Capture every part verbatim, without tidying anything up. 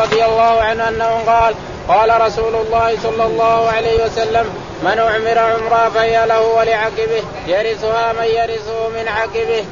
رضي الله عنه أنه قال قال رسول الله صلى الله عليه وسلم من أعمر عمره فهي له ولعقبه يرثها من يرثه من عقبه.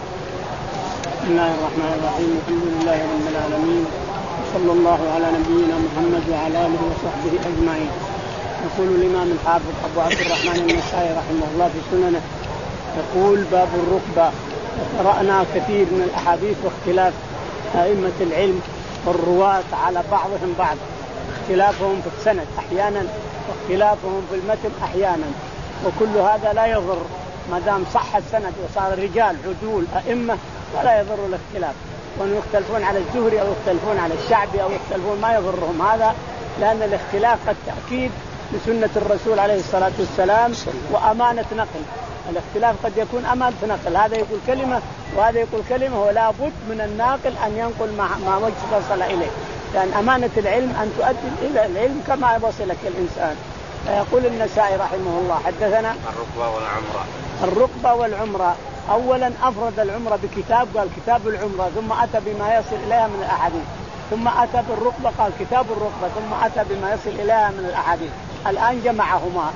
بسم الله الرحمن الرحيم. الحمد لله رب العالمين وصلى الله على نبينا محمد وعلى آله وصحبه أجمعين. يقول الإمام الحافظ أبو عبد الرحمن النسائي رحمه الله في سننه يقول باب الركبة. قرأنا كثير من الأحاديث واختلاف أئمة العلم والرواة على بعضهم بعض، اختلافهم في السند أحيانا واختلافهم في المتن أحيانا، وكل هذا لا يضر ما دام صح السند وصار الرجال عدول أئمة فلا يضر الاختلاف. وأن يختلفون على الزهري أو يختلفون على الشعبي أو يختلفون ما يضرهم هذا، لأن الاختلاف قد تأكيد لسنة الرسول عليه الصلاة والسلام وأمانة نقل. الاختلاف قد يكون أمانة نقل، هذا يقول كلمة وهذا يقول كلمة، ولا بد من الناقل أن ينقل ما وصل إليه، لأن أمانة العلم أن تؤدي إلى العلم كما وصلك الإنسان. يقول النسائي رحمه الله حدثنا الركبة والعمرة. الركبة والعمرة، أولا أفرد العمرة بكتاب قال كتاب العمرة، ثم أتى بما يصل إليها من الأحاديث، ثم أتى بالركبة قال كتاب الركبة، ثم أتى بما يصل إليها من الأحاديث. الآن جمعهما.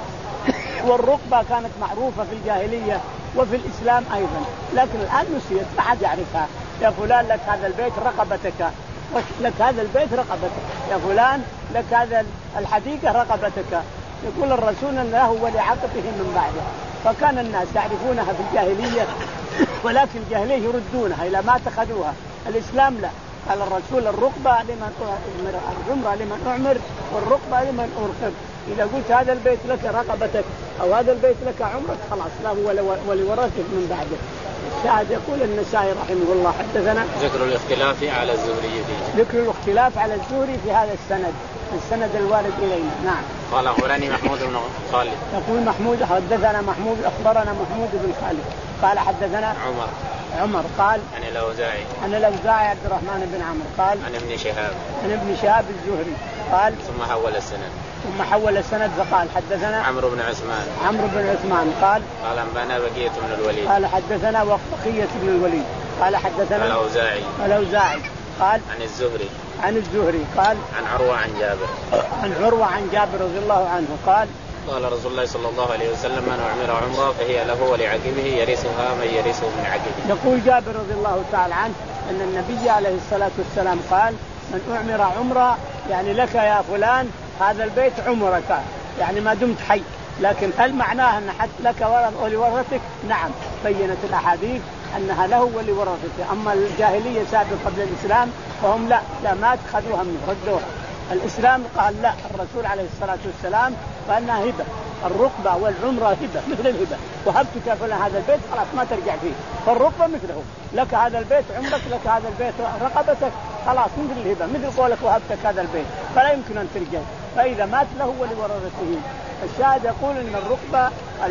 والركبة كانت معروفة في الجاهلية وفي الإسلام أيضا، لكن الآن نسيت ما حد يعرفها. يا فلان لك هذا البيت رقبتك، لك هذا البيت رقبتك، يا فلان لك هذا الحديقة رقبتك. يقول الرسول أن له ولعقبه من بعده. فكان الناس يعرفونها في الجاهلية، ولكن الجاهلية يردونها إلى ما اتخذوها. الإسلام لا، قال الرسول الركبة لمن أعمر، العمرة لمن أعمر والركبة لمن أركب. إذا قلت هذا البيت لك رقبتك أو هذا البيت لك عمرك خلاص له ولورثك من بعده. الشاهد يقول النسائي رحمه الله حدثنا ذكر الاختلاف على الزهري فيه. ذكر الاختلاف على الزهري في هذا السند، السند الوارد إلينا. نعم. قال أخبرني محمود بن خالد. يقول محمود حدثنا محمود أخبرنا محمود بن خالد قال حدثنا عمر عمر قال عن الأوزاعي عن الأوزاعي عبد الرحمن بن عمرو قال عن ابن شهاب عن ابن شهاب الزهري قال ثم حول السند ثم حول السند فقال حدثنا عمرو بن عثمان عمرو بن عثمان قال قال أنبانا بقية بن الوليد قال حدثنا بقية بن الوليد قال حدثنا الأوزاعي الأوزاعي قال عن الزهري عن الزهري قال عن عروة عن جابر عن عروة عن جابر رضي الله عنه قال قال رسول الله صلى الله عليه وسلم من أعمر عمره فهي له ولعقبه يرثها من يرثه من عقبه. يقول جابر رضي الله تعالى عنه أن النبي عليه الصلاة والسلام قال من أعمر عمره يعني لك يا فلان هذا البيت عمرك، يعني ما دمت حي. لكن هل معناه أن حتى لك ولورثتك؟ نعم، بينت الأحاديث أنها له ولورثته. أما الجاهلية سابق قبل الإسلام فهم لا لا ما اتخذوها منه ردوها. الإسلام قال لا، الرسول عليه الصلاة والسلام فأنها هبة، الركبة والعمرة هبة مثل الهبة، وهبتك فلان هذا البيت خلاص ما ترجع فيه. فالركبة مثله، لك هذا البيت عمرك، لك هذا البيت رقبتك، خلاص مثل الهبة، مثل قولك وهبتك هذا البيت فلا يمكن أن ترجع. فإذا مات له ولورثته. الشاهد يقول إن الركبة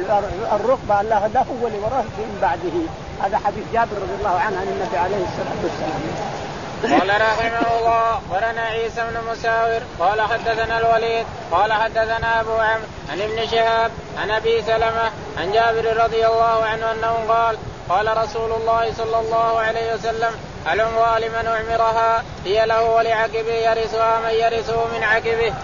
الركبة الله له ولورثته من بعده. هذا حديث جابر رضي الله عنه عن النبي عليه الصلاة والسلام. قال رحمه الله قرن عيسى بن مساور قال حدثنا الوليد قال حدثنا أبو عمرو عن ابن شهاب عن أبي سلمة عن جابر رضي الله عنه أنه قال قال رسول الله صلى الله عليه وسلم العمرة لمن أعمرها هي له ولعقبه يرثها من يرثه من عقبه.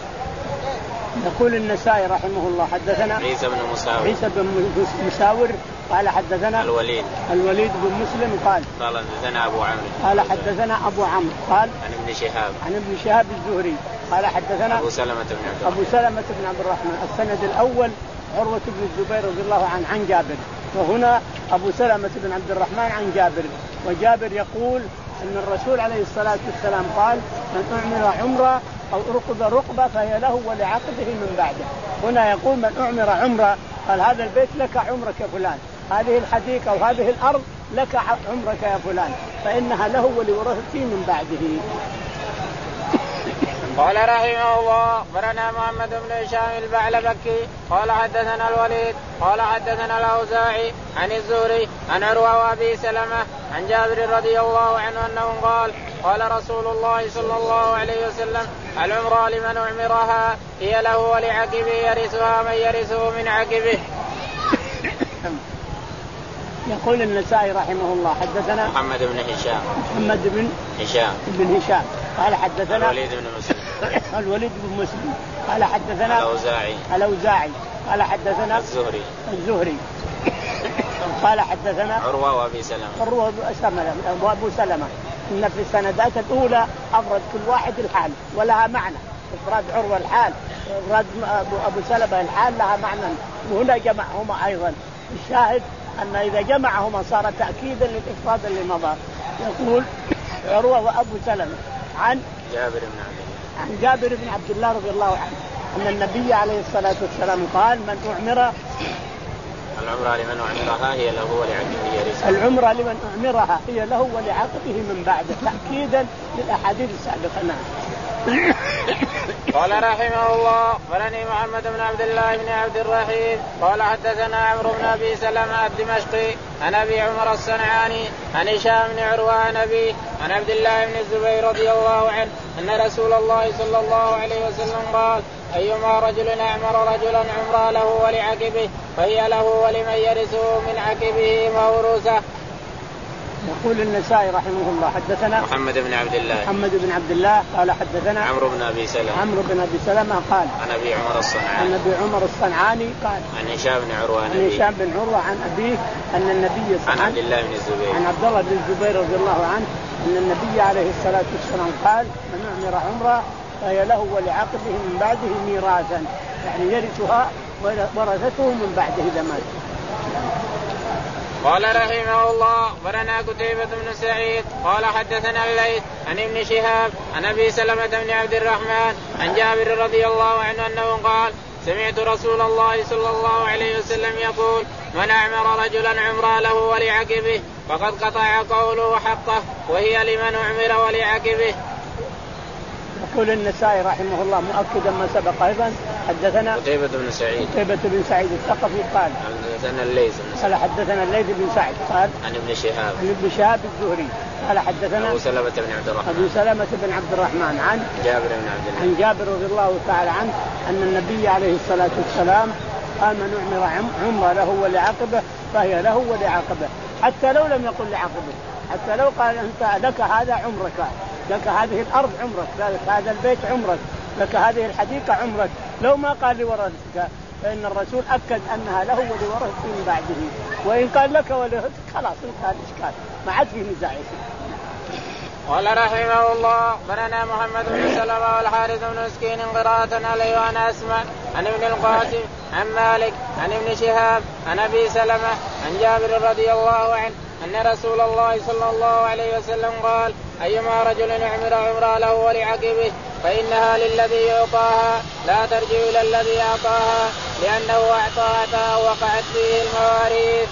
يقول النسائي رحمه الله حدثنا عيسى بن مساور عيسى بن مساور قال حدثنا الوليد الوليد بن مسلم قال قال حدثنا أبو عمرو قال حدثنا أبو عمرو قال عن ابن شهاب عن ابن شهاب الزهري قال حدثنا أبو سلمة بن عبد أبو سلمة بن عبد الرحمن. السند الأول عروة بن الزبير رضي الله عنه عن جابر، وهنا أبو سلمة بن عبد الرحمن عن جابر. وجابر يقول أن الرسول عليه الصلاة والسلام قال من أعمر عمرة أو ركب ركبة فهي له ولعقبه من بعده. هنا يقول من أعمر عمرة قال هذا البيت لك عمرك يا فلان، هذه الحديقة وهذه الأرض لك عمرك يا فلان، فإنها له ولورثته من بعده. قال رحمه الله برنا محمد بن هشام البعلبكي قال حدثنا الوليد قال حدثنا الأوزاعي عن الزهري عن عروة وأبي سلمة عن جابر رضي الله عنه أنه قال قال رسول الله صلى الله عليه وسلم العمرة لمن أعمرها هي له ولعقبه يرثها من يرثه من عقبه. يقول النسائي رحمه الله حدثنا محمد بن هشام محمد بن هشام بن هشام قال حدثنا الوليد بن مسلم الوليد بن مسلم قال حدثنا الأوزاعي الأوزاعي قال حدثنا الزهري الزهري قال حدثنا عروة وأبي سلمة عروة وأبو سلمة. إن في السندات الأولى أفرد كل واحد الحال ولها معنى، إفراد عروة الحال، إفراد أبو سلمة الحال لها معنى، وهنا جمعهما أيضا. الشاهد أن إذا جمعهما صار تأكيدا للإفراد اللي مضى. يقول عروة وأبو سلمة عن جابر بن عبد الله عن جابر بن عبد الله رضي الله عنه أن النبي عليه الصلاة والسلام قال من أعمر العمرة لمن أعمرها هي له ولعقبه يرثها. العمرة لمن أعمرها هي له ولعقبه من بعده، تأكيدا للأحاديث السابقة. قال رحمه الله ولني محمد بن عبد الله بن عبد الرحيم قال حدثنا عمرو بن أبي سلمة الدمشقي عن أبي عمر الصنعاني عن هشام بن عروة عن أبي عن عبد الله بن الزبير رضي الله عنه أن رسول الله صلى الله عليه وسلم قال أيما رجل أعمر رجلا عمرا له ولعقبه فهي له ولمن يرثه من عقبه موروثه. يقول النسائي رحمه الله حدثنا محمد بن عبد الله محمد بن عبد الله قال حدثنا عمرو بن أبي سلمة عمرو بن أبي سلمة قال عن أبي عمر الصنعاني عن أبي عمر الصنعاني قال عن هشام بن عروة عن هشام بن عروة عن أبيه أن النبي عن عبد الله بن الزبير عن عبد الله بن الزبير رضي الله عنه أن النبي عليه الصلاة والسلام قال من أعمر عمره فهي له ولعقبه من بعده ميراثا، يعني يرثها ورثته من بعده إذا مات. قال رحمه الله ولنا قتيبة بن سعيد قال حدثنا الليث عن ابن شهاب عن أبي سلمة بن عبد الرحمن عن جابر رضي الله عنه أنه قال سمعت رسول الله صلى الله عليه وسلم يقول من أعمر رجلا عمرا له ولعقبه فقد قطع قوله حقه وهي لمن أعمر ولعقبه. يقول النسائي رحمه الله مؤكدا ما سبق أيضا حدثنا قتيبة بن سعيد قتيبة بن سعيد الثقفي قال حدثنا الليث قال حدثنا الليث بن سعد قال عن ابن شهاب عن ابن شهاب الزهري قال حدثنا أبو سلمة بن عبد الرحمن أبو سلمة بن عبد الرحمن عن جابر بن عبد الله عن جابر رضي الله تعالى عنه أن النبي عليه الصلاة والسلام قال من أعمر عمره له ولعقبه فهي له ولعقبه، حتى لو لم يقل لعقبه، حتى لو قال أنت لك هذا عمرك، لك هذه الأرض عمرك، لك هذا البيت عمرك، لك هذه الحديقة عمرك، لو ما قال لورثتك فإن الرسول أكد أنها له ولورثته من بعده، وإن قال لك ولورثتك خلاص انتهى الإشكال ما عاد فيه نزاع. قال رحمه الله بننا محمد بن سلمة والحارث بن مسكين قراءة عليه وأنا أسمع عن ابن القاسم عن مالك عن ابن شهاب عن أبي سلمة عن جابر رضي الله عنه أن رسول الله صلى الله عليه وسلم قال أيما رجل أعمر عمرا له ولعقبه فإنها للذي يعطاها لا ترجع إلى الذي أعطاها لأنه أعطاها وقعت فيه المواريث.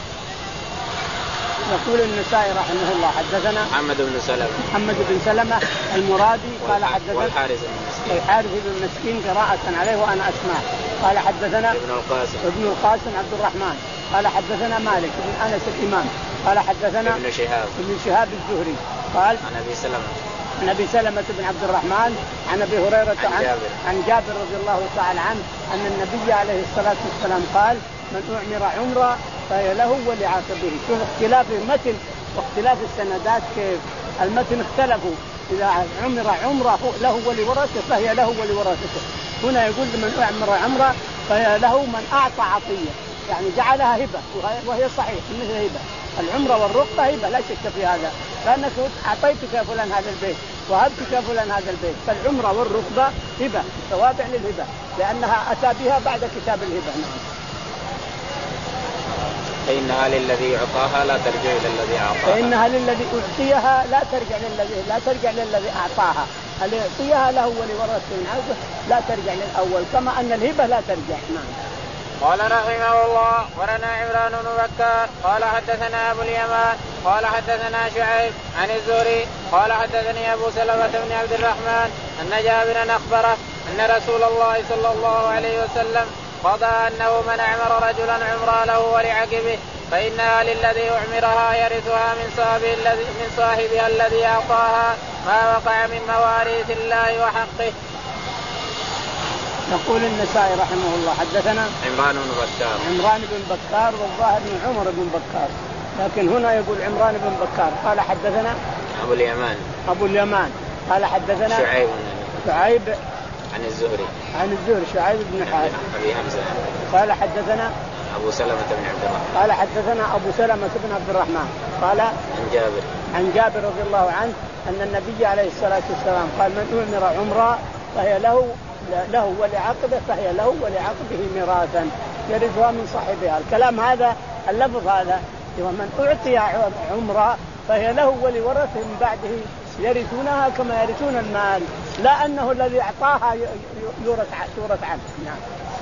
يقول النسائي رحمه الله حدثنا محمد بن سلمة محمد بن سلمة المرادي قال حدثنا والحارث بن مسكين الحارث بن مسكين قراءة عليه وأنا أسمع قال حدثنا ابن القاسم ابن القاسم عبد الرحمن قال حدثنا مالك بن أنس الإمام قال حدثنا ابن شهاب ابن شهاب الزهري قال عن أبي سلمة عن أبي سلمة بن عبد الرحمن عن أبي هريرة عن جابر عن جابر رضي الله تعالى عنه أن النبي عليه الصلاة والسلام قال من أعمر عمره فهي له ولعقبه. شوف اختلاف المتن واختلاف السندات كيف المتن اختلفوا، إذا عمر عمره له ولورثته فهي له ولورثته، هنا يقول من أعمر عمره فهي له من أعطى عطية، يعني جعلها هبة وهي صحيح إنها هبة. العمرة والرقبة هبة لا شك في هذا، لأنك أعطيتك يا فلان هذا البيت وهبتك يا فلان هذا البيت، فالعمرة والرقبة هبة توابع للهبة لأنها أتى بها بعد كتاب الهبة. فإنها للذي أعطاها لا ترجع إلى الذي أعطاها فإنها للذي أعطيها لا ترجع للذي لا ترجع للذي أعطاها، اللي يعطيها له ولورثته من عزه لا ترجع للأول كما أن الهبة لا ترجع. نعم. قال رحمه الله ورنا عمران بن بكار قال حدثنا أبو اليمان قال حدثنا شعيب عن الزهري قال حدثني أبو سلمة بن عبد الرحمن أن جابرا أخبره أن رسول الله صلى الله عليه وسلم قضى أنه من أعمر رجلا عمرا له ولعقبه فإنها للذي أعمرها يرثها من صاحبها الذي من صاحبها الذي أعطاها ما وقع من مواريث الله وحقه. يقول النسائي رحمه الله حدثنا عمران بن بكار عمران بن بكار والظاهر من عمر بن بكار لكن هنا يقول عمران بن بكار قال حدثنا أبو اليمان أبو اليمان قال حدثنا شعيب شعيب عن الزهري عن الزهري شعيب بن حارث أبي همزة قال حدثنا أبو سلمة بن عبد الرحمن قال حدثنا أبو سلمة بن عبد الرحمن قال عن جابر عن جابر رضي الله عنه أن النبي عليه الصلاة والسلام قال من أمر عمرة فهي له له ولعقبه فهي له ولعقبه ميراثا يرثها من صاحبها. الكلام هذا اللفظ هذا ومن أعطي عمرة فهي له ولورثه من بعده يرثونها كما يرثون المال لا أنه الذي أعطاها يورث عنه. نعم.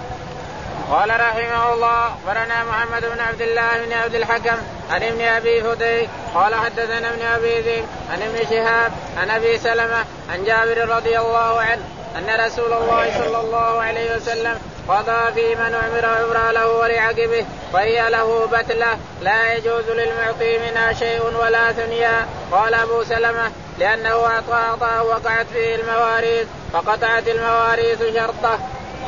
قال رحمه الله ورنا محمد بن عبد الله بن عبد الحكم عن ابن أبي فديك قال حدثنا ابن أبي ذئب عن ابن شهاب عن أبي سلمة عن جابر رضي الله عنه أن رسول الله صلى الله عليه وسلم قضى في من أمر عمرة له ولعقبه فهي له بتلة لا يجوز للمعطي منها شيء ولا ثنيا. قال أبو سلمة لأنه أعطى عطاء وقعت فيه المواريث فقطعت المواريث شرطه.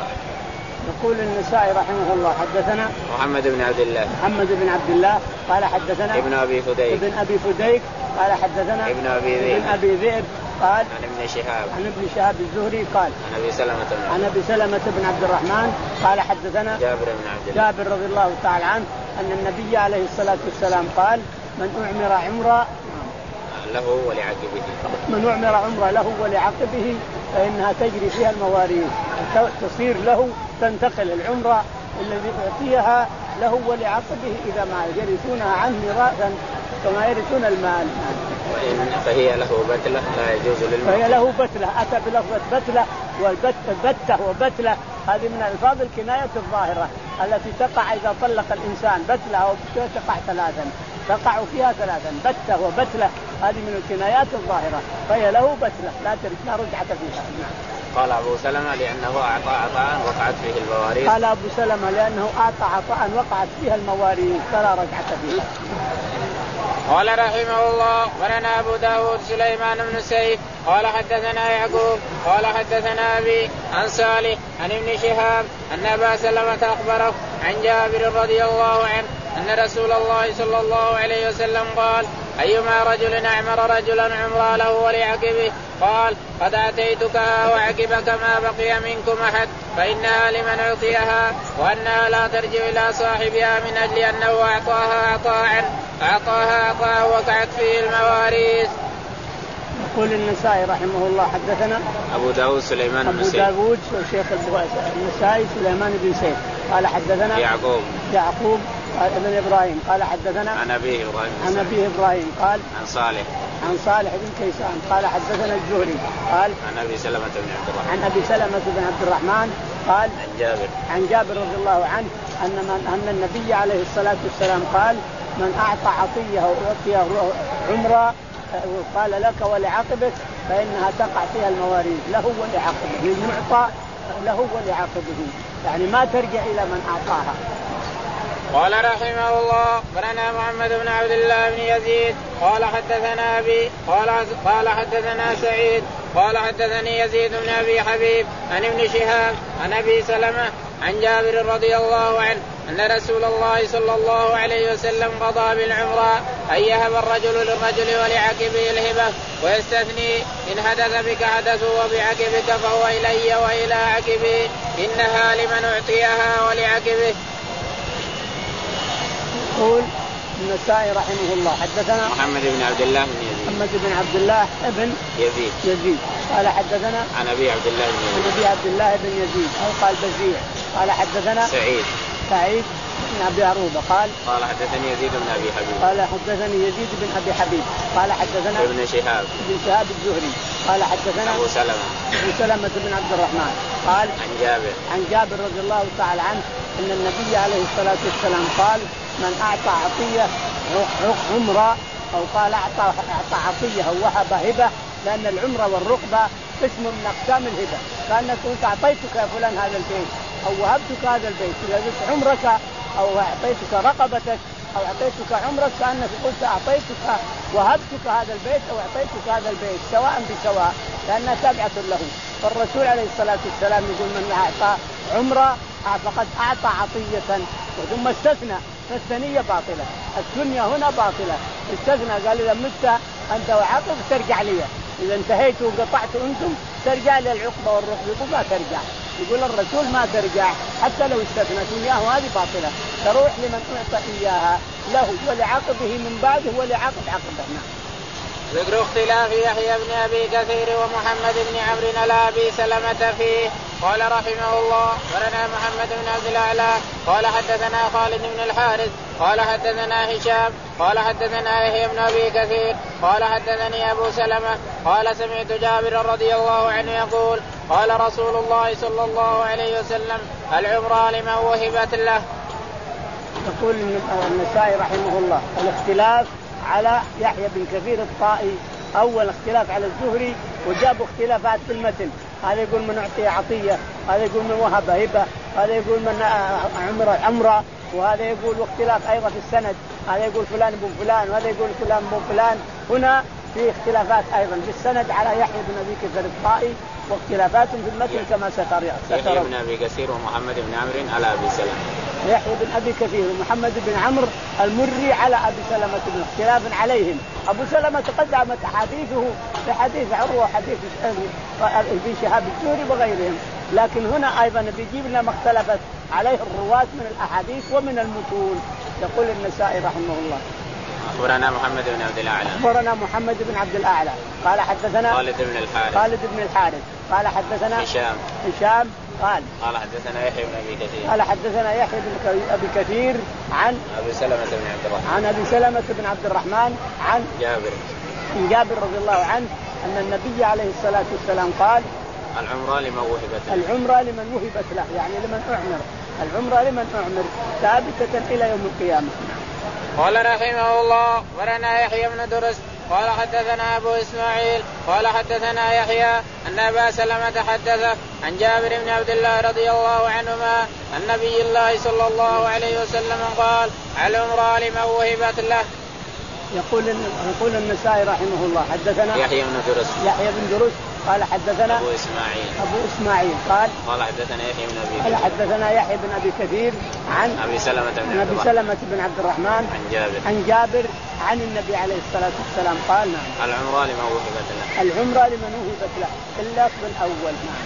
يقول النسائي رحمه الله حدثنا محمد بن عبد الله محمد بن عبد الله قال حدثنا ابن أبي فديك ابن أبي فديك قال حدثنا ابن أبي ذئب ابن أبي ذئب قال عن ابن شهاب عن ابن شهاب الزهري قال عن أبي سلمة عن أبي سلمة بن عبد الرحمن قال حدثنا جابر بن عبد الله جابر رضي الله تعالى عنه أن النبي عليه الصلاة والسلام قال من أعمر عمرة له ولعقبه من أعمر عمرة له ولعقبه فإنها تجري فيها المواريث تصير له تنتقل العمرة الذي أعطيها له ولعقبه إذا ما يرثونها عنه ميراثا كما يرثون المال. وإن فهي له بتلة لا يجوز للمعطي فهي له بتلة أتى بلفظة بتلة والبتة وبتلة هذه من ألفاظ الكناية الظاهرة التي تقع إذا طلق الإنسان بتلة أو تقع ثلاثا تقع فيها ثلاثا بتة وبتلة هذه من الكنايات الظاهرة فهي له بتلة لا لا رجعة فيها. قال أبو سلمة لأنه أعطى عطاء وقعت فيه المواريث قال أبو سلمة لأنه أعطى عطاء وقعت فيها المواريث فلا رجعة فيها. قال رحمه الله ورنا أبو داود سليمان بن سيف قال حدثنا يعقوب قال حدثنا أبي عن صالح عن ابن شهاب أن أبا سلمة أخبره عن جابر رضي الله عنه أن رسول الله صلى الله عليه وسلم قال أيما رجل أعمر رجلا عمرا له ولعقبه قال قد أتيتكها وعقبك ما بقي منكم أحد فإنها لمن أعطيها وأنها لا ترجع إلى صاحبها من أجل أنه أعطاها عطاء أعطاها عطاء وقعت فيه المواريث. يقول النسائي رحمه الله حدثنا أبو داود سليمان بن سيف أبو داود شيخ النسائي سليمان بن سيف قال حدثنا يعقوب يعقوب ابن إبراهيم قال حدثنا عن أبيه إبراهيم عن أبيه إبراهيم قال عن صالح عن صالح بن كيسان قال حدثنا الزهري قال عن أبي سلمة بن عبد الرحمن عن أبي سلمة بن عبد الرحمن قال عن جابر عن جابر رضي الله عنه أن من أن النبي عليه الصلاة والسلام قال من أعطى عطية أو أعطيه عمرة قال لك ولعقبك فإنها تقع فيها المواريث له ولعقبه المعطى له ولعقبه يعني ما ترجع إلى من أعطاها. قال رحمه الله ورنا محمد بن عبد الله بن يزيد قال حدثنا أبي قال قال حدثنا سعيد قال حدثني يزيد بن أبي حبيب عن ابن شهاب عن أبي سلمة عن جابر رضي الله عنه أن رسول الله صلى الله عليه وسلم قضى بالعمرة أن يهب الرجل للرجل ولعقبه الهبة ويستثني إن حدث بك حدث وبعقبك فهو إلي وإلى عقبه إنها لمن أعطيها ولعقبه. يقول النسائي رحمه الله حدثنا محمد بن عبد الله بن يزيد محمد بن عبد الله ابن يزيد يزيد قال حدثنا عن أبي عبد الله بن يزيد عن أبي عبد الله بن يزيد أو قال بزيع قال حدثنا سعيد سعيد بن أبي عروبة قال قال حدثني يزيد بن أبي حبيب قال حدثني يزيد بن أبي حبيب قال حدثنا ابن شهاب ابن شهاب الزهري قال حدثنا أبو سلمة أبو سلمة بن عبد الرحمن قال عن جابر عن جابر رضي الله تعالى عنه أن النبي عليه الصلاة والسلام قال من أعطى عطية عمرة أو قال أعطى أعطى عطية أو وهب هبة لأن العمرة والرقبة قسم من أقسام الهبة كأنك أنت أعطيتك يا فلان هذا البيت أو وهبتك هذا البيت إذا قلت عمرك أو أعطيتك رقبتك أو أعطيتك عمرك كأنك قلت أعطيتك وهبتك هذا البيت أو أعطيتك هذا البيت سواء بسواء لأنها تابعة له. فالرسول عليه الصلاة والسلام يقول من أعطى عمرة فقد أعطى عطية ثم استثنى الثنية باطلة، الثنية هنا باطلة. استثنى قال إذا مت أنت وعقب ترجع لي، إذا انتهيت وقطعت أنتم ترجع لي العقبة والركب. يقول ما ترجع، يقول الرسول ما ترجع حتى لو استثنت إياه، وهذه باطلة، تروح لمن أعطى إياها له ولعقبه من بعده ولعقب عقبه. ذكر اختلاف يحيى بن أبي كثير ومحمد بن عمرو على أبي سلمة فيه. قال رحمه الله ورنا محمد بن عبد الأعلى قال حدثنا خالد بن الحارث قال حدثنا هشام قال حدثنا يحيى بن أبي كثير قال حدثني أبو سلمة قال سمعت جابر رضي الله عنه يقول قال رسول الله صلى الله عليه وسلم العمرة لمن وهبت له. يقول النسائي رحمه الله الاختلاف على يحيى بن كثير الطائي، أول اختلاف على الزهري، وجابوا اختلافات في المتن، هذا يقول من أعطي عطية، هذا يقول من وهب هبة، هذا يقول من عمرة عمرة، وهذا يقول واختلاف أيضا في السند، هذا يقول فلان بن فلان وهذا يقول فلان بن فلان. هنا في اختلافات أيضا في السند على يحيى بن أبي كثير الطائي، واختلافات في المتن كما ستر. يحيى بن أبي كثير ومحمد بن عمرو على أبي سلمة. يحيى بن أبي كثير ومحمد بن عمرو المري على أبي سلمة بن اختلاف عليهم. أبو سلمة تقدمت حديثه في حديث عروة وحديث ابن شهاب الزهري وغيرهم، لكن هنا أيضا بيجيب لنا ما اختلفت عليه الرواة من الأحاديث ومن المتون. يقول النسائي رحمه الله أخبرنا محمد بن عبد الأعلى أخبرنا محمد بن عبد الأعلى قال حدثنا خالد بن الحارث خالد بن الحارث قال حدثنا هشام هشام قال قال حدثنا يحيى بن أبي كثير قال حدثنا يحيى بن أبي كثير عن أبي سلمة بن عبد الرحمن عن أبي سلمة بن عبد الرحمن عن جابر من جابر رضي الله عنه أن النبي عليه الصلاة والسلام قال العمرة لمن وهبت له. العمرة لمن وهبت له، يعني لمن أعمر، العمرة لمن أعمر ثابتة إلى يوم القيامة. قال رحمه الله ورنا يحيى بن درس قال حدثنا أبو إسماعيل قال حدثنا يحيى أن أبا سلمة حدثه عن جابر بن عبد الله رضي الله عنهما أن نبي الله صلى الله عليه وسلم قال العمرة لمن وهبت له. يقول يقول النسائي رحمه الله حدثنا يحيى بن درس يحيى بن درس قال حدثنا أبو إسماعيل أبو إسماعيل قال قال حدثنا يحيى بن أبي قال حدثنا يحيى بن أبي كثير عن أبي سلمة بن أبي سلمة بن عبد الرحمن عن جابر عن جابر عن النبي عليه الصلاة والسلام قال نعم العمرة لمن وهبت له. العمرة لمن وهبت له إلا في الأول. نعم.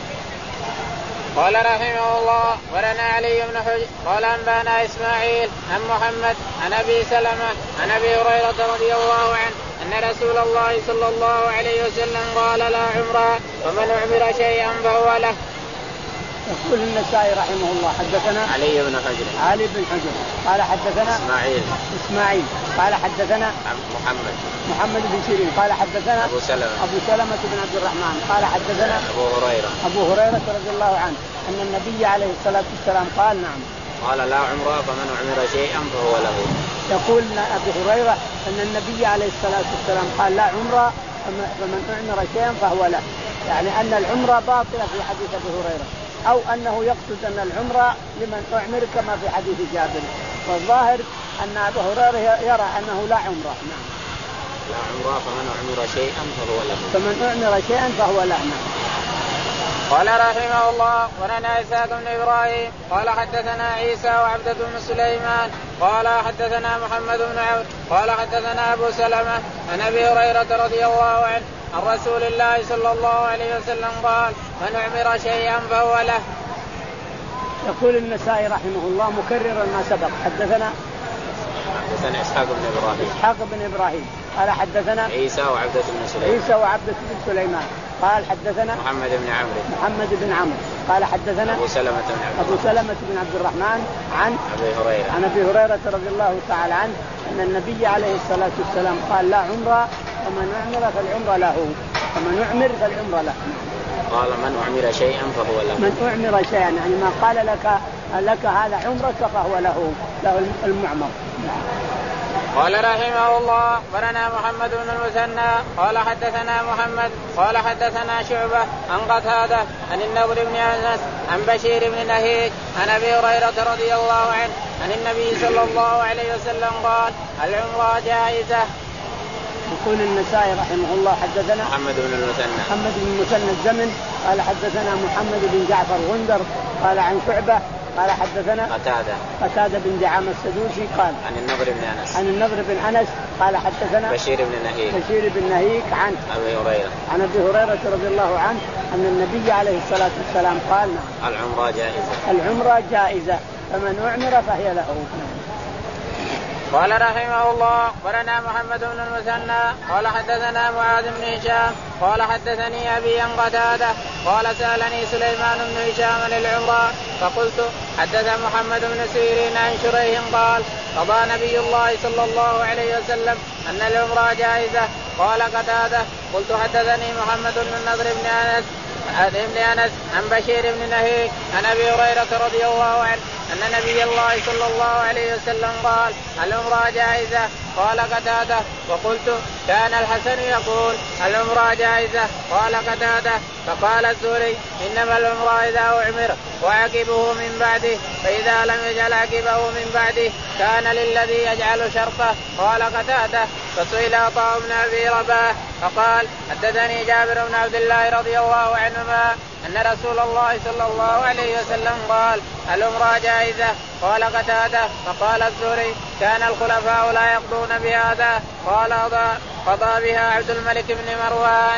قال رحمه الله ورنا علي بن حجر قال أنبانا إسماعيل عن محمد عن أبي سلمة عن أبي هريرة رضي الله عنه أن رسول الله صلى الله عليه وسلم قال لا عمرة ومن أعمر شيئا فهو له. يقول النسائي رحمه الله حدثنا علي بن حجر علي بن حجر قال حدثنا إسماعيل إسماعيل قال حدثنا محمد محمد بن سيرين قال حدثنا أبو سلمة أبو سلمة بن عبد الرحمن قال حدثنا أبو هريرة أبو هريرة رضي الله عنه أن النبي عليه الصلاة والسلام قال نعم قال لا عمرة فمن عمر شيئا فهو له. يقول أبو هريرة أن النبي عليه الصلاة والسلام قال لا عمرة فمن عمر شيئا فهو له، يعني أن العمرة باطلة في حديث أبي هريرة، أو أنه يقصد أن العمرة لمن أعمر كما في حديث جابر، والظاهر أن أبو هريرة يرى أنه لا عمرة. نعم. لا عمرة فمن أعمر شيئا فهو له. فمن أعمر شيئا فهو له. نعم. قال رحمه الله ورنا إسحاق بن إبراهيم قال حدثنا عيسى وعبدة بن سليمان قال حدثنا محمد بن عون قال حدثنا أبو سلمة عن أبي هريرة رضي الله عنه عن رسول الله صلى الله عليه وسلم قال من أعمر شيئا فهو له. يقول النسائي رحمه الله مكررا ما سبق حدثنا حدثنا إسحاق بن إبراهيم إسحاق بن إبراهيم قال حدثنا عيسى وعبدة بن سليمان عيسى وعبدة بن سليمان قال حدثنا محمد بن عمرو محمد بن عمرو قال حدثنا أبو سلمة بن عبد أبو سلمة بن عبد الرحمن عن أبي هريرة عن أبي هريرة رضي الله تعالى عنه أن النبي عليه الصلاة والسلام قال لا عمرة ومن أعمر فالعمرة له، فمن أعمر فالعمرة له. قال من أعمر شيئا فهو له. من أعمر شيئا يعني ما قال لك لك هذا عمرك فهو له له المعمر. قال رحمه الله ورنا محمد بن المثنى قال حدثنا محمد قال حدثنا شعبة عن قتادة عن النضر بن أنس عن بشير بن نهيك عن أبي هريرة رضي الله عنه عن النبي صلى الله عليه وسلم قال العمرة جائزة. يقول النسائي رحمه الله حدثنا محمد بن المثنى محمد بن المثنى الزمن قال حدثنا محمد بن جعفر غندر قال عن شعبة قال حدثنا قتادة قتادة بن دعامة السدوسي قال عن النضر بن أنس عن النضر بن أنس قال حدثنا بشير بن نهيك بشير بن نهيك عن أبي هريرة عن أبي هريرة رضي الله عنه أن النبي عليه الصلاة والسلام قال العمرة جائزة العمرة جائزة فمن أعمر فهي له. قال رحمه الله ورنا محمد بن المثنى قال حدثنا معاذ بن هشام قال حدثني أبي عن قتادة قال سألني سليمان بن هشام عن العمرة فقلت حدث محمد بن سيرين عن شريح قال قضى نبي الله صلى الله عليه وسلم أن العمرة جائزة. قال قتادة قلت حدثني محمد بن النضر بن أنس ابن أنس عن بشير بن نهيك عن أبي هريرة رضي الله عنه أن نبي الله صلى الله عليه وسلم قال العمرة جائزة. قال قتادة وقلت كان الحسن يقول العمرة جائزة. قال قتادة فقال الزهري إنما العمرة إذا أعمر وعقبه من بعده فإذا لم يجعل عقبه من بعده كان للذي يجعل شرطه. قال قتادة فسئل عطاء بن أبي رباح فقال حدثني جابر بن عبد الله رضي الله عنهما أن رسول الله صلى الله عليه وسلم قال العمرة جائزة. قال قتادة فقال الزهري كان الخلفاء لا يقضون بهذا. قال قضى بها عبد الملك بن مروان.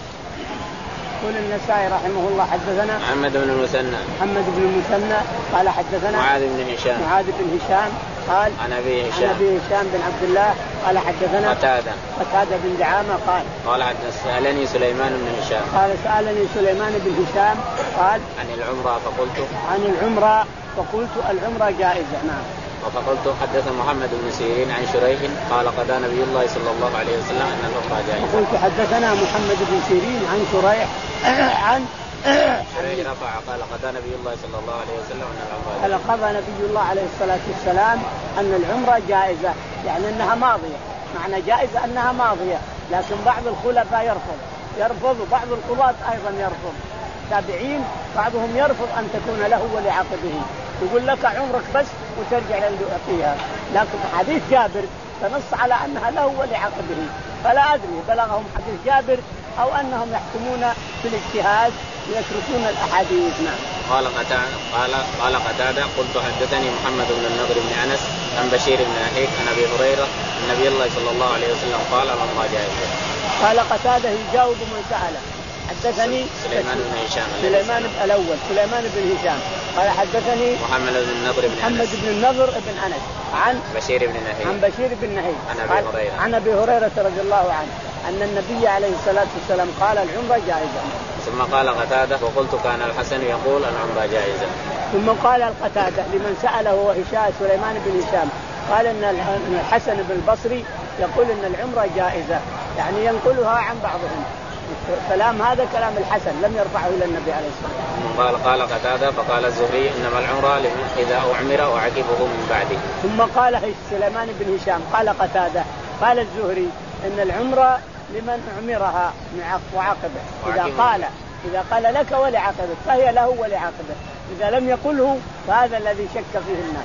يقول النسائي رحمه الله حدثنا محمد بن المثنى محمد بن المثنى قال حدثنا معاذ بن هشام معاذ بن هشام قال عن أبي هشام عن أبي هشام بن عبد الله قال حدثنا قتادة قتادة بن دعامة قال قال سألني سليمان بن هشام قال سألني سليمان بن هشام قال عن العمرة فقلت عن العمرة فقلت العمرة جائزة. نعم. وفقلت حدث محمد بن سيرين عن شريح قال قضى نبي الله صلى الله عليه وسلم أن العمرة جائزة. فقلت حدثنا محمد بن سيرين عن شريح عن شريح رفع قال قضى نبي الله صلى الله عليه وسلم أن العمرة قال قضى نبي الله عليه الصلاة والسلام أن العمرة جائزة يعني أنها ماضية. معنى جائزة أنها ماضية لكن بعض الخلفاء يرفض يرفض وبعض القضاة أيضا يرفض. تابعين بعضهم يرفض أن تكون له ولعقبه يقول لك عمرك بس وترجع فيها. لكن حديث جابر فنص على أنها له ولعقبه فلا أدري بلغهم حديث جابر أو أنهم يحكمون بالاجتهاد ويتركون الأحاديث. نعم. قال قتادة قال قال قتادة قلت حدثني محمد بن النضر بن أنس عن بشير بن نهيك عن أبي هريرة أن نبي الله صلى الله عليه وسلم قال العمرة جائزة. قال قتادة يجاوب من سأله حدثني سليمان بن هشام سليمان الأول سليمان بن هشام قال حدثني محمد بن النضر بن محمد بن النضر بن أنس عن بشير بن نهيك عن بشير بن نهيك عن أبي هريرة عن أبي هريرة رضي الله عنه أن النبي عليه الصلاة والسلام قال العمرة جائزة. ثم قال قتادة وقلت كان الحسن يقول العمرة جائزة. ثم قال القتادة لمن سأله وهشام سليمان بن هشام قال أن الحسن بن البصري يقول أن العمرة جائزة يعني ينقلها عن بعضهم. كلام هذا كلام الحسن لم يرفعه إلى النبي عليه الصلاة والسلام. قال قال قتادة فقال الزهري إنما العمرة إذا أعمر وعقبه من بعده. ثم قال سليمان بن هشام قال قتادة قال الزهري إن العمرة لمن أعمرها وعقبه. إذا قال إذا قال لك ولعقبك فهي له ولعقبه. إذا لم يقله فهذا الذي شك فيه الناس.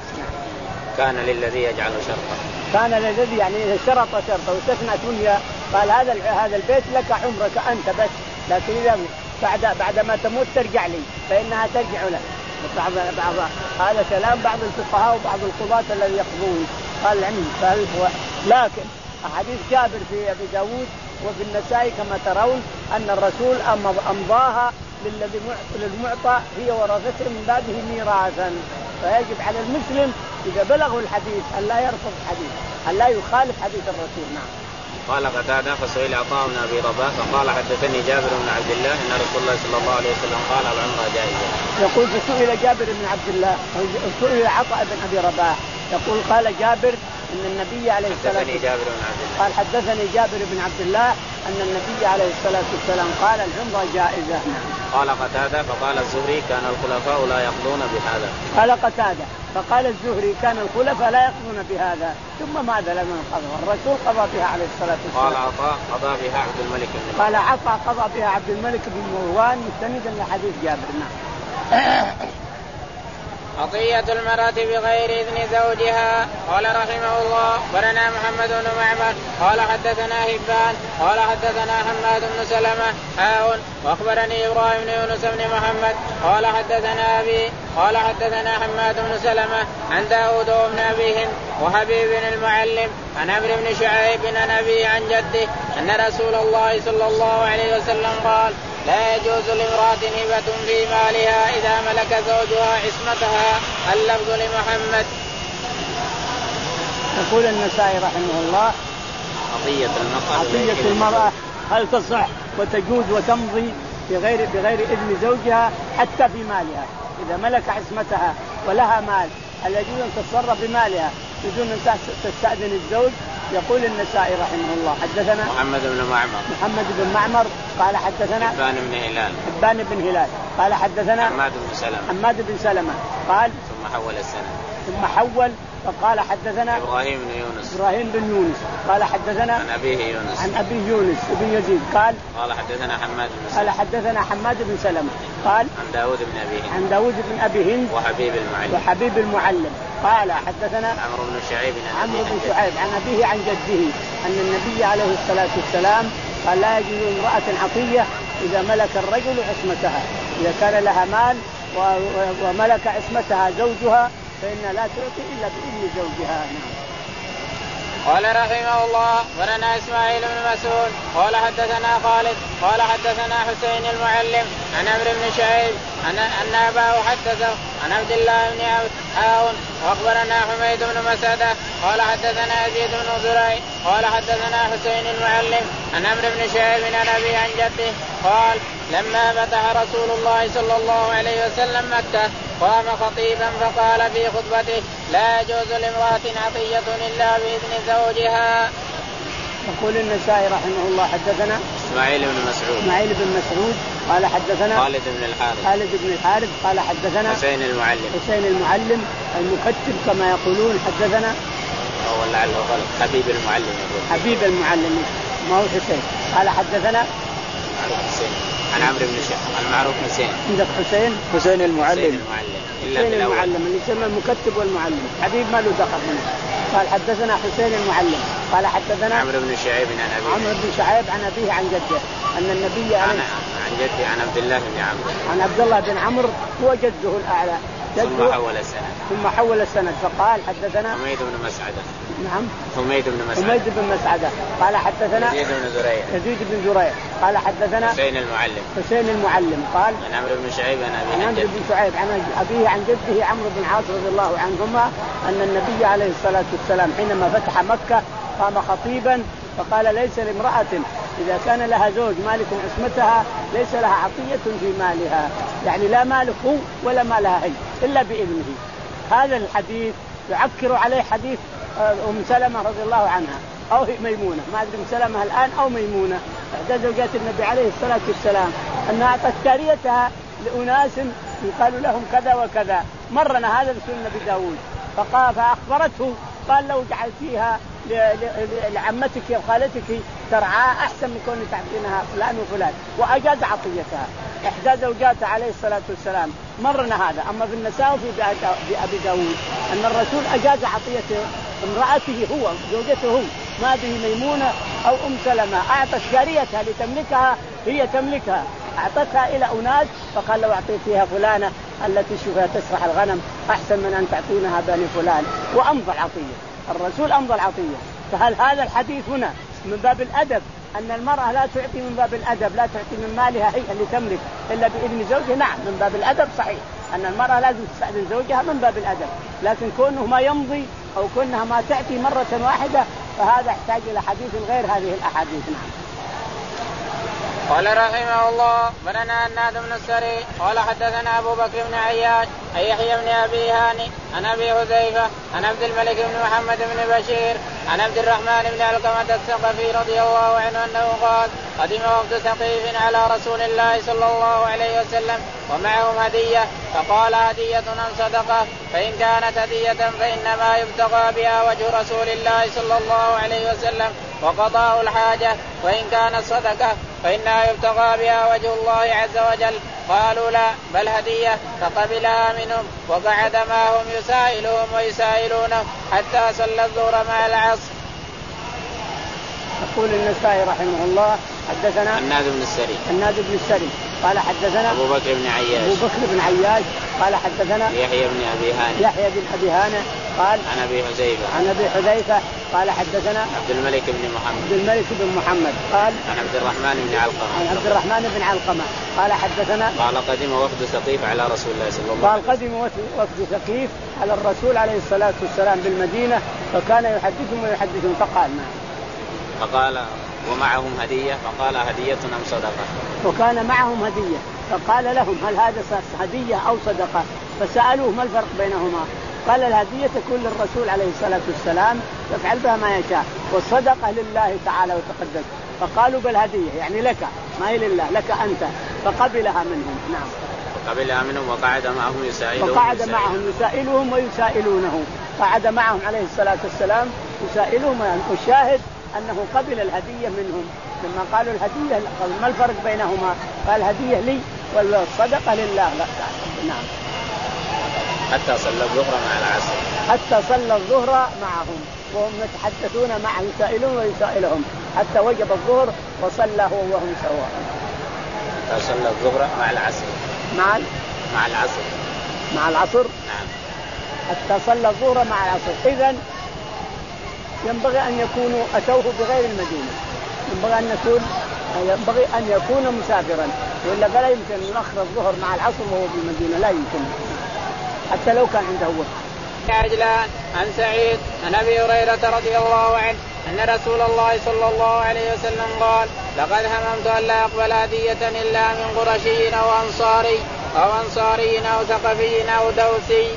كان للذي يجعل شرطا كان للذي يعني إذا شرط شرطه واستثنى دنيا قال هذا هذا البيت لك عمرك أنت بس لكن إذا بعد بعد ما تموت ترجع لي فإنها ترجع لك. بعض بعض هذا كلام بعض الفقهاء وبعض القضاة الذي يقضون قال العلم فهو. لكن أحاديث جابر في أبي داود وفي النسائي كما ترون أن الرسول أمضاها للذي للمعطى هي ورثته من بعده ميراثا. فيجب على المسلم إذا بلغه الحديث أن لا يرفض الحديث أن لا يخالف حديث الرسول. نعم. قال قتادة فسئل عطاء بن أبي رباح فقال حدثني جابر بن عبد الله أن رسول الله صلى الله عليه وسلم قال العمرة جائزة. يقول فسئل جابر بن عبد الله سئل عطاء بن أبي رباح يقول قال جابر أن النبي عليه الصلاة والسلام قال حدثني جابر بن عبد الله أن النبي عليه الصلاة والسلام قال العمرة جائزة. قال قتادة فقال الزهري كان الخلفاء لا يقضون بهذا. قال قتادة فقال الزهري كان الخلفاء لا يقضون بهذا. ثم ماذا لمن قضى الرسول قضى بها عليه الصلاة والسلام. قال عطاء قضى بها عبد الملك بن قال عطاء قضى بها عبد الملك بن مروان مستندا لحديث جابر. عطية المرأة بغير إذن زوجها. قال رحمه الله برنا محمد بن معمر قال حدثنا هبان قال حدثنا حماد بن سلمة حاء واخبرني إبراهيم بن يونس بن محمد قال حدثنا أبي قال حدثنا حماد بن سلمة عن داود بن أبي هند وحبيب بن المعلم عن عمرو بن شعيب عن أبي عن جده أن رسول الله صلى الله عليه وسلم قال لا يجوز لامرأة هبة في مالها إذا ملك زوجها عصمتها. اللفظ لمحمد. يقول النسائي رحمه الله عطية المرأة, عطية المرأة هل تصح وتجوز وتمضي بغير بغير إذن زوجها حتى في مالها؟ إذا ملك عصمتها ولها مال هل يجوز أن تتصرف بمالها بدون أن تستأذن الزوج؟ يقول النسائي رحمه الله حدثنا محمد بن معمر محمد بن معمر قال حدثنا حبان بن هلال حبان بن هلال قال حدثنا حماد بن سلمة حماد بن سلمة قال ثم حول السنة ثم حول فقال حدثنا إبراهيم بن يونس إبراهيم بن يونس قال حدثنا عن أبيه يونس عن أبيه يونس بن يزيد قال قال حدثنا حماد بن سلمة قال حدثنا حماد بن سلمة قال عن داود بن أبي هند عن داود بن أبي هند وحبيب المعلم وحبيب المعلم قال حدثنا عمرو بن شعيب عمرو بن شعيب عن أبيه عن جده أن النبي عليه الصلاة والسلام قال لا يجوز امرأة عطية إذا ملك الرجل عصمتها، إذا كان لها مال وملك عصمتها زوجها فإن لا تعطي إلا بإذن زوجها. قال رحمه الله ولنا إسماعيل بن مسعود قال حدثنا خالد قال حدثنا حسين المعلم عن عمرو بن شعيب أن أباه حدثه عن عبد الله بن عون وأخبرنا حميد بن مسعدة قال حدثنا يزيد بن زريع قال حدثنا حسين المعلم عن عمرو بن شعيب عن أبي عن جده قال لما فتح رسول الله صلى الله عليه وسلم مكة قام خطيبا فقال في خطبته لا يجوز لامرأة عطية إلا بإذن زوجها. يقول النسائي رحمه الله حدثنا إسماعيل بن مسعود إسماعيل بن مسعود قال حدثنا خالد بن الحارث خالد بن الحارث قال حدثنا حسين المعلم حسين المعلم المكتب كما يقولون حدثنا هو لعله غلط حبيب المعلم يقول حبيب المعلم ما هو حسين قال حدثنا معروف حسين عن عمرو بن شعيب عن معروف حسين عندك حسين حسين المعلم حسين المعلم إلا حسين المعلم اللي يسمى المكتب والمعلم حبيب ما له دخل منه. قال حدثنا حسين المعلم قال حدثنا عمرو بن شعيب عن أبيه عمرو بن شعيب عن أبيه عن جده أن النبي عن, عن جده عن عبد الله بن عمرو عن عبد الله بن عمرو هو جده الأعلى ثم حول السند ثم حول السند فقال حدثنا حميد بن مسعدة نعم حميد بن مسعدة حميد بن مسعدة قال حدثنا يزيد بن زريع يزيد بن زريع قال حدثنا حسين المعلم حسين المعلم قال عن عمرو بن شعيب عن أبيه عن عمرو بن شعيب عن أبيه عن جده عمرو بن عاص رضي الله عنهما أن النبي عليه الصلاة والسلام حينما فتح مكة قام خطيبا فقال ليس لامرأة إذا كان لها زوج مالك عصمتها ليس لها عطية في مالها، يعني لا ماله ولا مالها هي إلا بإذنه. هذا الحديث يعكر عليه حديث أم سلمة رضي الله عنها أو ميمونة، ما أدري أم سلمة الآن أو ميمونة إحدى زوجات النبي عليه الصلاة والسلام أنها أعطت جاريتها لأناس يقال لهم كذا وكذا. مرنا هذا رسول النبي داود فقال فأخبرته قال لو جعلتيها لعمتك وخالتك ترعاه أحسن من كون تعطينها فلان وفلان، وأجاز عطيتها إحدى زوجاته عليه الصلاة والسلام. مرنا هذا. أما في النساء في أبي داود أن الرسول أجاز عطية امرأته هو زوجته هو، ما به ميمونة أو أم سلمة أعطت جاريتها لتملكها هي تملكها، أعطتها إلى أناس فقال لو أعطيتها فلانة التي شوفها تسرح الغنم أحسن من أن تعطينها بني فلان، وأمضى العطية. الرسول أمضى العطية. فهل هذا الحديث هنا من باب الأدب أن المرأة لا تعطي من باب الأدب لا تعطي من مالها هي اللي تملك إلا بإذن زوجها؟ نعم من باب الأدب صحيح أن المرأة لازم تستأذن زوجها من باب الأدب، لكن كونه ما يمضي أو كونها ما تعطي مرة واحدة فهذا يحتاج إلى حديث غير هذه الأحاديث. نعم. قال رحمه الله بننا عناد بن السري قال حدثنا أبو بكر بن عياش أن يحيى بن أبي هاني عن أبي حذيفة عن عبد الملك بن محمد بن بشير عن عبد الرحمن بن علقمة الثقفي رضي الله عنه أنه قال قدم وفد ثقيف على رسول الله صلى الله عليه وسلم ومعهم هدية فقال هدية عن صدقة فإن كانت هدية فإنما يبتغى بها وجه رسول الله صلى الله عليه وسلم وقضاء الحاجة، وإن كانت صدقة فإنها يبتغى بها وجه الله عز وجل. قالوا لا بل هدية، فقبلها منهم وقعد معهم يسائلهم ويسائلونه حتى صلى الظهر مع العصر. يقول النسائي رحمه الله حدثنا الناد بن السري الناد بن السري قال حدثنا أبو بكر بن عياش أبو بكر بن عياش قال حدثنا يحيى بن أبي هانئ يحيى بن أبي هانئ قال عن أبي حذيفة عن أبي حذيفة قال حدثنا عبد الملك بن محمد عبد الملك بن محمد قال عن عبد الرحمن بن علقمة عن عبد الرحمن بن علقمة قال حدثنا قال قدم وفد ثقيف على رسول الله صلى الله عليه وسلم. قال قدم وفد ثقيف على الرسول عليه الصلاة والسلام بالمدينة فكان يحدثهم ويحدثهم فقال ما فقال ومعهم هدية فقال هدية أم صدقة؟ وكان معهم هدية فقال لهم هل هذا هدية أو صدقة؟ فسألوه ما الفرق بينهما؟ قال الهدية تكون للرسول عليه الصلاة والسلام يفعل بها ما يشاء، والصدقة لله تعالى وتقدس. فقالوا بالهدية يعني لك ما هي لله لك أنت، فقبلها منهم. نعم فقبلها منهم وقعد معهم يسائلهم وقعد معهم يسائلهم ويسائلونه، قعد معهم عليه الصلاة والسلام يسائلهم. والشاهد أنه قبل الهدية منهم لما قالوا الهدية ما الفرق بينهما؟ قال الهدية لي والصدقة لله. لا نعم حتى صلى الظهر مع العصر حتى صلى الظهر معهم وهم يتحدثون معه يسائلون ويسائلهم حتى وجب الظهر وصلى هو وهم سواء. حتى صلى الظهر مع العصر مع مع العصر مع العصر نعم حتى صلى الظهر مع العصر. إذن ينبغي أن يكونوا أتوه بغير المدينة، ينبغي أن يكون ينبغي أن يكون مسافرا، وإلا فلا يمكن أن يؤخر الظهر مع العصر وهو بالمدينة، لا يمكن حتى لو كان عنده وقت. عجلان عن سعيد عن أبي هريرة رضي الله عنه أن رسول الله صلى الله عليه وسلم قال لقد هممت أن لا أقبل هدية إلا من قرشي أو أنصاري أو أنصاري أو ثقفي أو دوسي.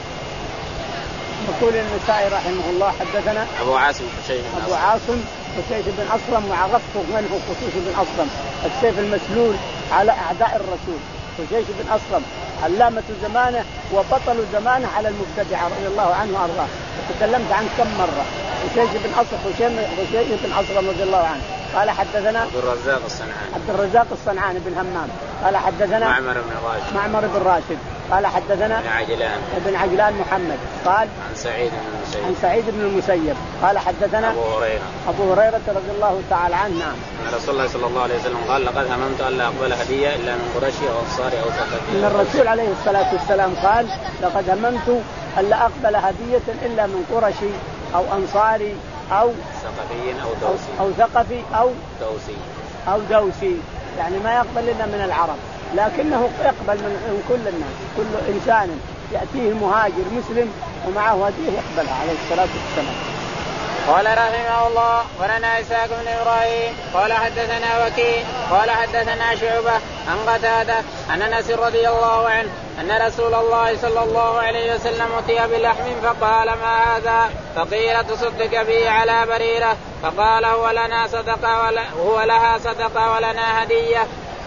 يقول النسائي رحمه الله حدثنا أبو عاصم حشيش أبو عاصم حشيش بن أصلم وعرفته منه خصوص بن أصلم السيف المسلول على أعداء الرسول. حشيش بن أصلم علامة زمانه وبطل زمانه على المبتدع رضي الله عنه وأرضاه، تكلمت عنه كم مرة. حشيش بن أصلم حشيش بن أصلم رضي الله عنه قال حدثنا عبد الرزاق الصنعاني عبد الرزاق الصنعاني بن همام قال حدثنا معمر بن راشد معمر بن راشد قال حدثنا ابن عجلان ابن عجلان محمد قال عن سعيد بن المسيب عن سعيد بن المسيب قال حدثنا أبو هريرة أبو هريرة رضي الله تعالى عنه نعم أن رسول الله صلى الله عليه وسلم قال لقد هممت أن لا أقبل هدية إلا من قرشي أو أنصاري أو ثقفي. إن الرسول عليه الصلاة والسلام قال لقد هممت أن لا أقبل هدية إلا من قرشي أو أنصاري أو ثقفي أو دوسي أو ثقفي أو دوسي أو دوسي، يعني ما يقبل إلا من العرب، لكنه يقبل من كل الناس. كل إنسان يأتيه مهاجر مسلم ومعه هدية يقبلها عليه الصلاة والسلام. قال رحمه الله ولنا إسحاق بن إبراهيم قال حدثنا وكيع قال حدثنا شعبة عن قتادة عن أنس رضي الله عنه أن رسول الله صلى الله عليه وسلم أتي بلحم فقال ما هذا؟ فقيل تصدق به على بريرة، فقال هو لنا صدقة وهو لها صدقة ولنا هدية.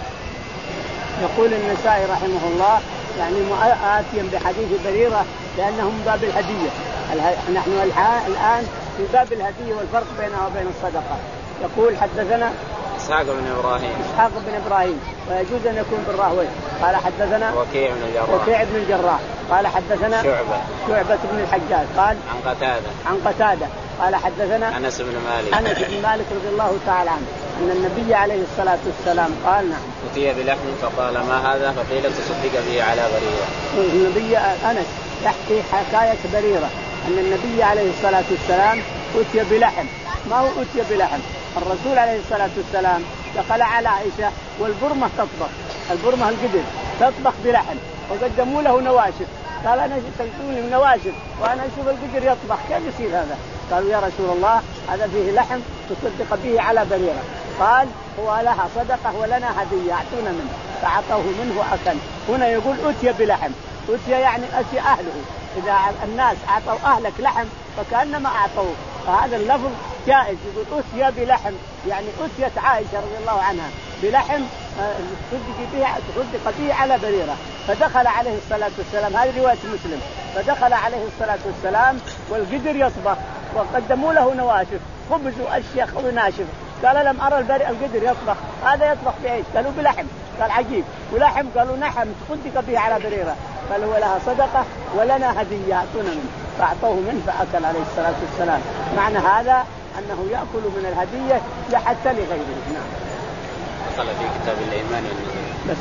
يقول النسائي رحمه الله يعني آتيا بحديث بريرة لأنهم باب الهدية. نحن الآن في باب الهدية والفرق بينها وبين الصدقة. يقول حدثنا إسحاق بن إبراهيم إسحاق بن إبراهيم ويجوز أن يكون بالراهوي قال حدثنا وكيع بن الجراح وكيع بن الجراح قال حدثنا شعبة شعبة بن الحجاج قال عن قتادة عن قتادة قال حدثنا أنس بن مالك أنس بن مالك رضي الله تعالى عنه أن النبي عليه الصلاة والسلام قال نعم أتي بلحم فقال ما هذا؟ فقيل تصدق به على بريرة. النبي أنس يحكي حكاية بريرة أن النبي عليه الصلاة والسلام أتي بلحم. ما هو أتي بلحم؟ الرسول عليه الصلاة والسلام دخل على عائشة والبرمة تطبخ، البرمة القدر تطبخ بلحم وقدموا له نواشف. قال أنا تقدموا لي نواشف وأنا أشوف القدر يطبخ، كيف يصير هذا؟ قالوا يا رسول الله هذا فيه لحم تصدق به على بريرة. قال هو لها صدقة ولنا هدية أعطونا منه، فأعطوه منه وأكل. هنا يقول أتي بلحم، أتي يعني أتي أهله. إذا الناس أعطوا أهلك لحم فكأنما أعطوه، فهذا اللفظ جائز. يقول أتي بلحم يعني أتيت عائشة رضي الله عنها بلحم تصدق به تصدق به على بريرة. فدخل عليه الصلاة والسلام، هذه رواية مسلم، فدخل عليه الصلاة والسلام والقدر يصبح وقدموا له نواشف. خبز وأشياء وناشف. قال لم أرى البري القدر يطبخ، هذا يطبخ بإيش؟ قالوا بلحم. قال عجيب. ولحم قالوا نحم تصدق به على بريرة. قال هو لها صدقة ولنا هدية أعطونا منه، فأعطوه منه فأكل عليه الصلاة والسلام. معنى هذا أنه يأكل من الهدية حتى لغيره. نعم. وصل في كتاب الإيمان بس.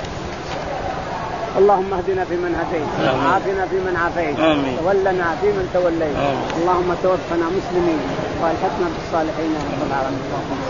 اللهم اهدنا فيمن هديت، وعافنا فيمن عافيت، تولنا فيمن توليت، اللهم توفنا مسلمين والحقنا بالصالحين يا رب العالمين.